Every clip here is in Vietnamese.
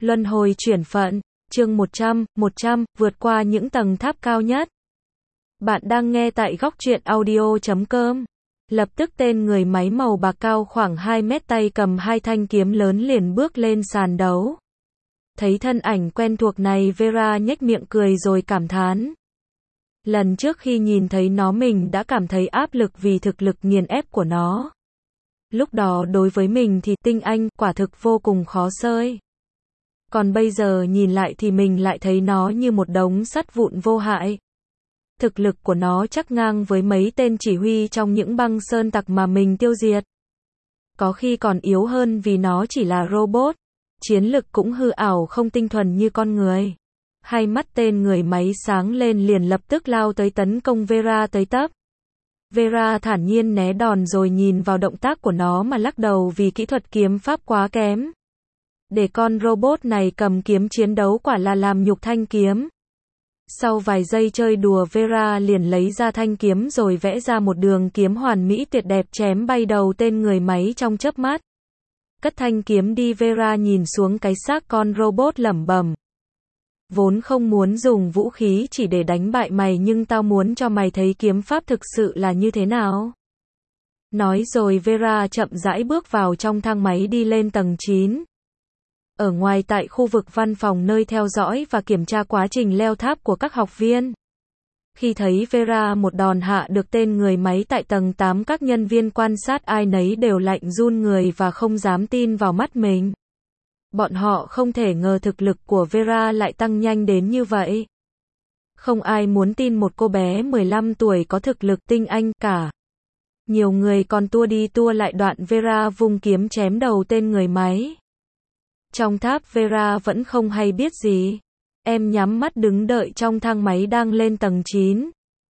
Luân hồi chuyển phận, chương 100, vượt qua những tầng tháp cao nhất. Bạn đang nghe tại góc truyện audio.com. Lập tức tên người máy màu bạc cao khoảng 2 mét tay cầm hai thanh kiếm lớn liền bước lên sàn đấu. Thấy thân ảnh quen thuộc này, Vera nhếch miệng cười rồi cảm thán. Lần trước khi nhìn thấy nó mình đã cảm thấy áp lực vì thực lực nghiền ép của nó. Lúc đó đối với mình thì tinh anh quả thực vô cùng khó xơi. Còn bây giờ nhìn lại thì mình lại thấy nó như một đống sắt vụn vô hại. Thực lực của nó chắc ngang với mấy tên chỉ huy trong những băng sơn tặc mà mình tiêu diệt. Có khi còn yếu hơn vì nó chỉ là robot. Chiến lực cũng hư ảo không tinh thuần như con người. Hai mắt tên người máy sáng lên liền lập tức lao tới tấn công Vera tới tấp. Vera thản nhiên né đòn rồi nhìn vào động tác của nó mà lắc đầu vì kỹ thuật kiếm pháp quá kém. Để con robot này cầm kiếm chiến đấu quả là làm nhục thanh kiếm. Sau vài giây chơi đùa, Vera liền lấy ra thanh kiếm rồi vẽ ra một đường kiếm hoàn mỹ tuyệt đẹp chém bay đầu tên người máy trong chớp mắt. Cất thanh kiếm đi, Vera nhìn xuống cái xác con robot lẩm bẩm. Vốn không muốn dùng vũ khí chỉ để đánh bại mày, nhưng tao muốn cho mày thấy kiếm pháp thực sự là như thế nào. Nói rồi Vera chậm rãi bước vào trong thang máy đi lên tầng 9. Ở ngoài tại khu vực văn phòng nơi theo dõi và kiểm tra quá trình leo tháp của các học viên. Khi thấy Vera một đòn hạ được tên người máy tại tầng 8, các nhân viên quan sát ai nấy đều lạnh run người và không dám tin vào mắt mình. Bọn họ không thể ngờ thực lực của Vera lại tăng nhanh đến như vậy. Không ai muốn tin một cô bé 15 tuổi có thực lực tinh anh cả. Nhiều người còn tua đi tua lại đoạn Vera vung kiếm chém đầu tên người máy. Trong tháp, Vera vẫn không hay biết gì. Em nhắm mắt đứng đợi trong thang máy đang lên tầng 9.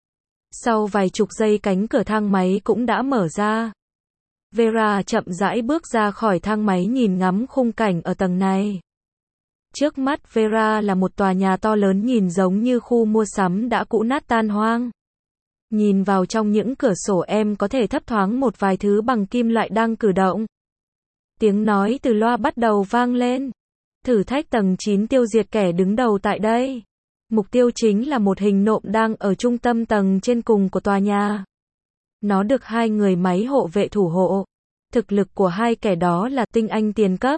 Sau vài chục giây cánh cửa thang máy cũng đã mở ra. Vera chậm rãi bước ra khỏi thang máy nhìn ngắm khung cảnh ở tầng này. Trước mắt Vera là một tòa nhà to lớn nhìn giống như khu mua sắm đã cũ nát tan hoang. Nhìn vào trong những cửa sổ em có thể thấp thoáng một vài thứ bằng kim loại đang cử động. Tiếng nói từ loa bắt đầu vang lên. Thử thách tầng 9 tiêu diệt kẻ đứng đầu tại đây. Mục tiêu chính là một hình nộm đang ở trung tâm tầng trên cùng của tòa nhà. Nó được hai người máy hộ vệ thủ hộ. Thực lực của hai kẻ đó là tinh anh tiền cấp.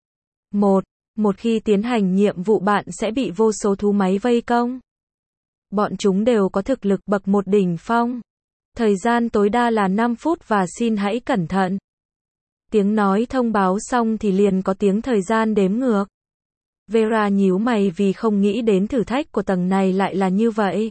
Một khi tiến hành nhiệm vụ bạn sẽ bị vô số thú máy vây công. Bọn chúng đều có thực lực bậc 1 đỉnh phong. Thời gian tối đa là 5 phút và xin hãy cẩn thận. Tiếng nói thông báo xong thì liền có tiếng thời gian đếm ngược. Vera nhíu mày vì không nghĩ đến thử thách của tầng này lại là như vậy.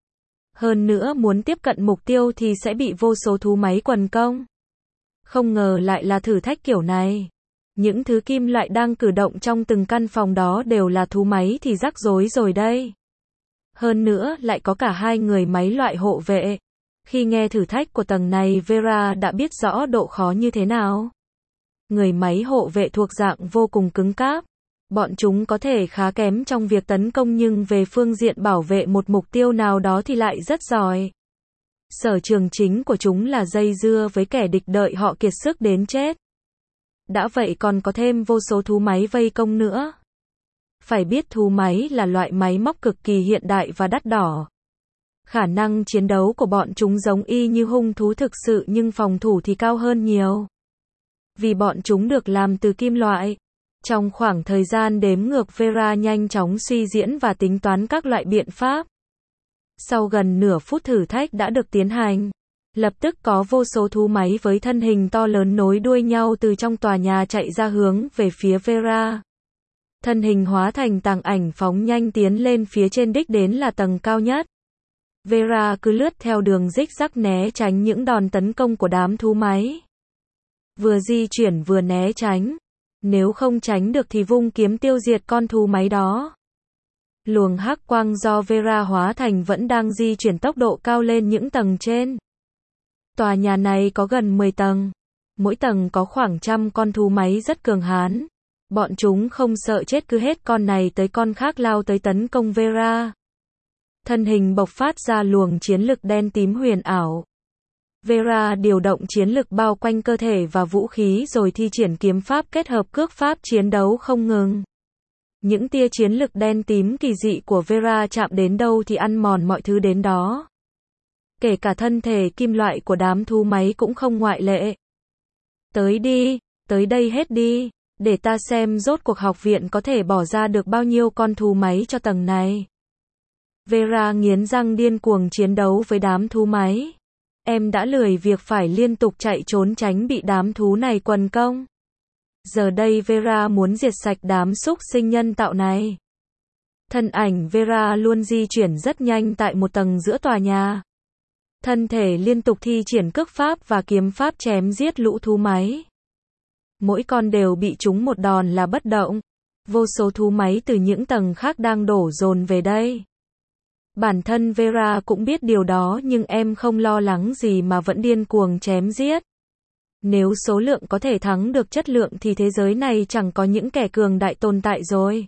Hơn nữa muốn tiếp cận mục tiêu thì sẽ bị vô số thú máy quần công. Không ngờ lại là thử thách kiểu này. Những thứ kim loại đang cử động trong từng căn phòng đó đều là thú máy thì rắc rối rồi đây. Hơn nữa lại có cả hai người máy loại hộ vệ. Khi nghe thử thách của tầng này, Vera đã biết rõ độ khó như thế nào. Người máy hộ vệ thuộc dạng vô cùng cứng cáp. Bọn chúng có thể khá kém trong việc tấn công nhưng về phương diện bảo vệ một mục tiêu nào đó thì lại rất giỏi. Sở trường chính của chúng là dây dưa với kẻ địch đợi họ kiệt sức đến chết. Đã vậy còn có thêm vô số thú máy vây công nữa. Phải biết thú máy là loại máy móc cực kỳ hiện đại và đắt đỏ. Khả năng chiến đấu của bọn chúng giống y như hung thú thực sự nhưng phòng thủ thì cao hơn nhiều. Vì bọn chúng được làm từ kim loại. Trong khoảng thời gian đếm ngược, Vera nhanh chóng suy diễn và tính toán các loại biện pháp. Sau gần nửa phút thử thách đã được tiến hành. Lập tức có vô số thú máy với thân hình to lớn nối đuôi nhau từ trong tòa nhà chạy ra hướng về phía Vera. Thân hình hóa thành tàng ảnh phóng nhanh tiến lên phía trên, đích đến là tầng cao nhất. Vera cứ lướt theo đường rích rắc né tránh những đòn tấn công của đám thú máy. Vừa di chuyển vừa né tránh. Nếu không tránh được thì vung kiếm tiêu diệt con thú máy đó. Luồng hắc quang do Vera hóa thành vẫn đang di chuyển tốc độ cao lên những tầng trên. Tòa nhà này có gần 10 tầng. Mỗi tầng có khoảng 100 con thú máy rất cường hãn. Bọn chúng không sợ chết cứ hết con này tới con khác lao tới tấn công Vera. Thân hình bộc phát ra luồng chiến lực đen tím huyền ảo. Vera điều động chiến lực bao quanh cơ thể và vũ khí rồi thi triển kiếm pháp kết hợp cước pháp chiến đấu không ngừng. Những tia chiến lực đen tím kỳ dị của Vera chạm đến đâu thì ăn mòn mọi thứ đến đó. Kể cả thân thể kim loại của đám thú máy cũng không ngoại lệ. Tới đi, tới đây hết đi, để ta xem rốt cuộc học viện có thể bỏ ra được bao nhiêu con thú máy cho tầng này. Vera nghiến răng điên cuồng chiến đấu với đám thú máy. Em đã lười việc phải liên tục chạy trốn tránh bị đám thú này quần công. Giờ đây Vera muốn diệt sạch đám xúc sinh nhân tạo này. Thân ảnh Vera luôn di chuyển rất nhanh tại một tầng giữa tòa nhà. Thân thể liên tục thi triển cước pháp và kiếm pháp chém giết lũ thú máy. Mỗi con đều bị trúng một đòn là bất động. Vô số thú máy từ những tầng khác đang đổ dồn về đây. Bản thân Vera cũng biết điều đó nhưng em không lo lắng gì mà vẫn điên cuồng chém giết. Nếu số lượng có thể thắng được chất lượng thì thế giới này chẳng có những kẻ cường đại tồn tại rồi.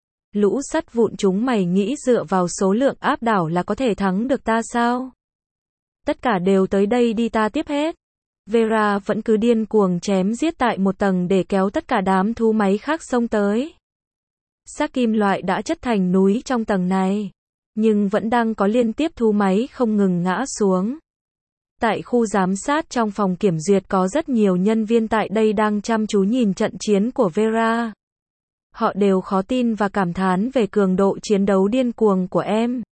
Lũ sắt vụn chúng mày nghĩ dựa vào số lượng áp đảo là có thể thắng được ta sao? Tất cả đều tới đây đi, ta tiếp hết. Vera vẫn cứ điên cuồng chém giết tại một tầng để kéo tất cả đám thú máy khác xông tới. Xác kim loại đã chất thành núi trong tầng này, nhưng vẫn đang có liên tiếp thú máy không ngừng ngã xuống. Tại khu giám sát trong phòng kiểm duyệt có rất nhiều nhân viên tại đây đang chăm chú nhìn trận chiến của Vera. Họ đều khó tin và cảm thán về cường độ chiến đấu điên cuồng của em.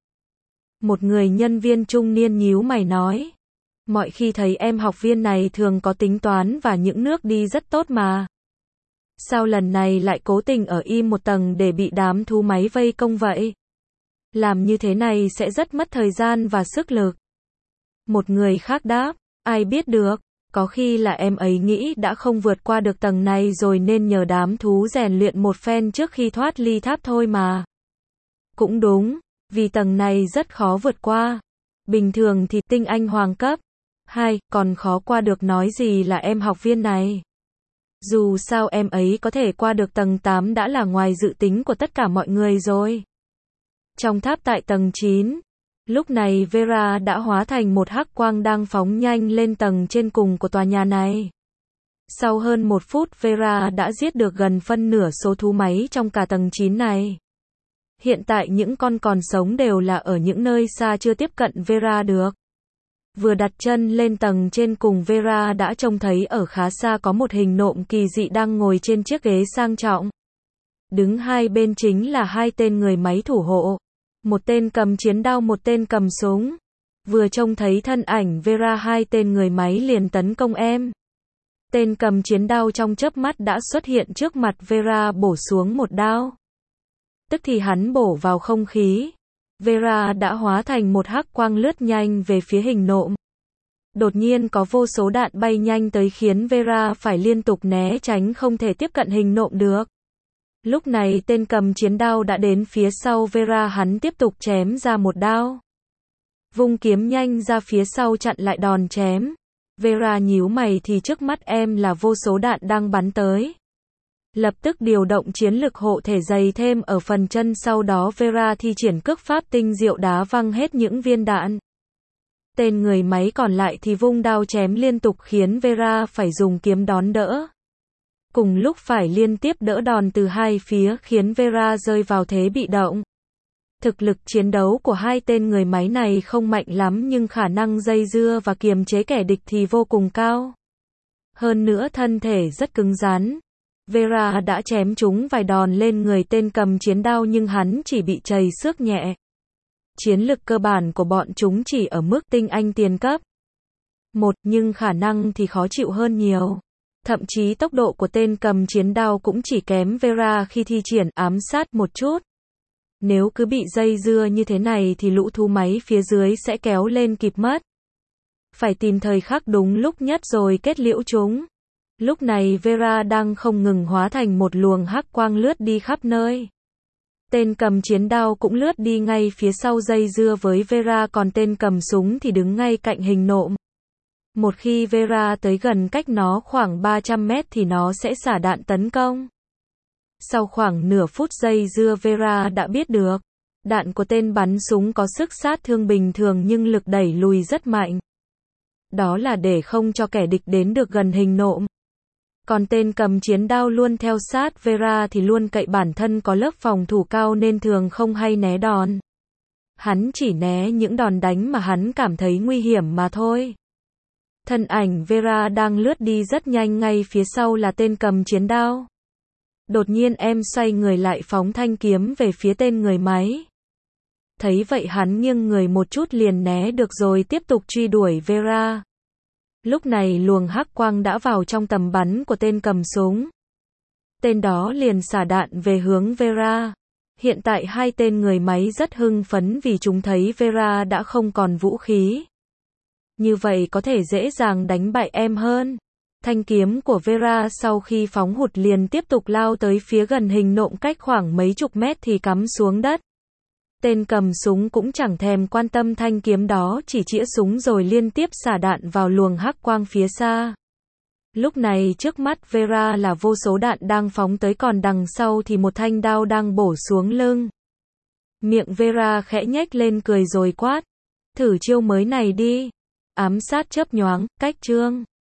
Một người nhân viên trung niên nhíu mày nói. Mọi khi thấy em học viên này thường có tính toán và những nước đi rất tốt mà. Sao lần này lại cố tình ở im một tầng để bị đám thú máy vây công vậy? Làm như thế này sẽ rất mất thời gian và sức lực. Một người khác đáp, ai biết được, có khi là em ấy nghĩ đã không vượt qua được tầng này rồi nên nhờ đám thú rèn luyện một phen trước khi thoát ly tháp thôi mà. Cũng đúng, vì tầng này rất khó vượt qua. Bình thường thì tinh anh hoàng cấp 2, còn khó qua được nói gì là em học viên này. Dù sao em ấy có thể qua được tầng 8 đã là ngoài dự tính của tất cả mọi người rồi. Trong tháp tại tầng 9, lúc này Vera đã hóa thành một hắc quang đang phóng nhanh lên tầng trên cùng của tòa nhà này. Sau hơn 1 phút Vera đã giết được gần phân nửa số thú máy trong cả tầng 9 này. Hiện tại những con còn sống đều là ở những nơi xa chưa tiếp cận Vera được. Vừa đặt chân lên tầng trên cùng Vera đã trông thấy ở khá xa có một hình nộm kỳ dị đang ngồi trên chiếc ghế sang trọng. Đứng hai bên chính là hai tên người máy thủ hộ. Một tên cầm chiến đao, một tên cầm súng. Vừa trông thấy thân ảnh Vera, hai tên người máy liền tấn công em. Tên cầm chiến đao trong chớp mắt đã xuất hiện trước mặt Vera, bổ xuống một đao. Tức thì hắn bổ vào không khí. Vera đã hóa thành một hắc quang lướt nhanh về phía hình nộm. Đột nhiên có vô số đạn bay nhanh tới khiến Vera phải liên tục né tránh không thể tiếp cận hình nộm được. Lúc này tên cầm chiến đao đã đến phía sau Vera, hắn tiếp tục chém ra một đao. Vung kiếm nhanh ra phía sau chặn lại đòn chém. Vera nhíu mày thì trước mắt em là vô số đạn đang bắn tới. Lập tức điều động chiến lực hộ thể dày thêm ở phần chân, sau đó Vera thi triển cước pháp tinh diệu đá văng hết những viên đạn. Tên người máy còn lại thì vung đao chém liên tục khiến Vera phải dùng kiếm đón đỡ. Cùng lúc phải liên tiếp đỡ đòn từ hai phía khiến Vera rơi vào thế bị động. Thực lực chiến đấu của hai tên người máy này không mạnh lắm nhưng khả năng dây dưa và kiềm chế kẻ địch thì vô cùng cao. Hơn nữa thân thể rất cứng rắn. Vera đã chém trúng vài đòn lên người tên cầm chiến đao nhưng hắn chỉ bị trầy xước nhẹ. Chiến lực cơ bản của bọn chúng chỉ ở mức tinh anh tiền cấp 1 nhưng khả năng thì khó chịu hơn nhiều. Thậm chí tốc độ của tên cầm chiến đao cũng chỉ kém Vera khi thi triển ám sát một chút. Nếu cứ bị dây dưa như thế này thì lũ thú máy phía dưới sẽ kéo lên kịp mất. Phải tìm thời khắc đúng lúc nhất rồi kết liễu chúng. Lúc này Vera đang không ngừng hóa thành một luồng hắc quang lướt đi khắp nơi. Tên cầm chiến đao cũng lướt đi ngay phía sau dây dưa với Vera, còn tên cầm súng thì đứng ngay cạnh hình nộm. Một khi Vera tới gần cách nó khoảng 300 mét thì nó sẽ xả đạn tấn công. Sau khoảng nửa phút dây dưa Vera đã biết được. Đạn của tên bắn súng có sức sát thương bình thường nhưng lực đẩy lùi rất mạnh. Đó là để không cho kẻ địch đến được gần hình nộm. Còn tên cầm chiến đao luôn theo sát Vera thì luôn cậy bản thân có lớp phòng thủ cao nên thường không hay né đòn. Hắn chỉ né những đòn đánh mà hắn cảm thấy nguy hiểm mà thôi. Thân ảnh Vera đang lướt đi rất nhanh, ngay phía sau là tên cầm chiến đao. Đột nhiên em xoay người lại phóng thanh kiếm về phía tên người máy. Thấy vậy hắn nghiêng người một chút liền né được rồi tiếp tục truy đuổi Vera. Lúc này luồng hắc quang đã vào trong tầm bắn của tên cầm súng. Tên đó liền xả đạn về hướng Vera. Hiện tại hai tên người máy rất hưng phấn vì chúng thấy Vera đã không còn vũ khí. Như vậy có thể dễ dàng đánh bại em hơn. Thanh kiếm của Vera sau khi phóng hụt liền tiếp tục lao tới phía gần hình nộm cách khoảng mấy chục mét thì cắm xuống đất. Tên cầm súng cũng chẳng thèm quan tâm thanh kiếm đó, chỉ chĩa súng rồi liên tiếp xả đạn vào luồng hắc quang phía xa. Lúc này trước mắt Vera là vô số đạn đang phóng tới, còn đằng sau thì một thanh đao đang bổ xuống lưng. Miệng Vera khẽ nhếch lên cười rồi quát. Thử chiêu mới này đi. Ám sát chớp nhoáng, cách chương.